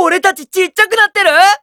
俺たちちっちゃくなってる？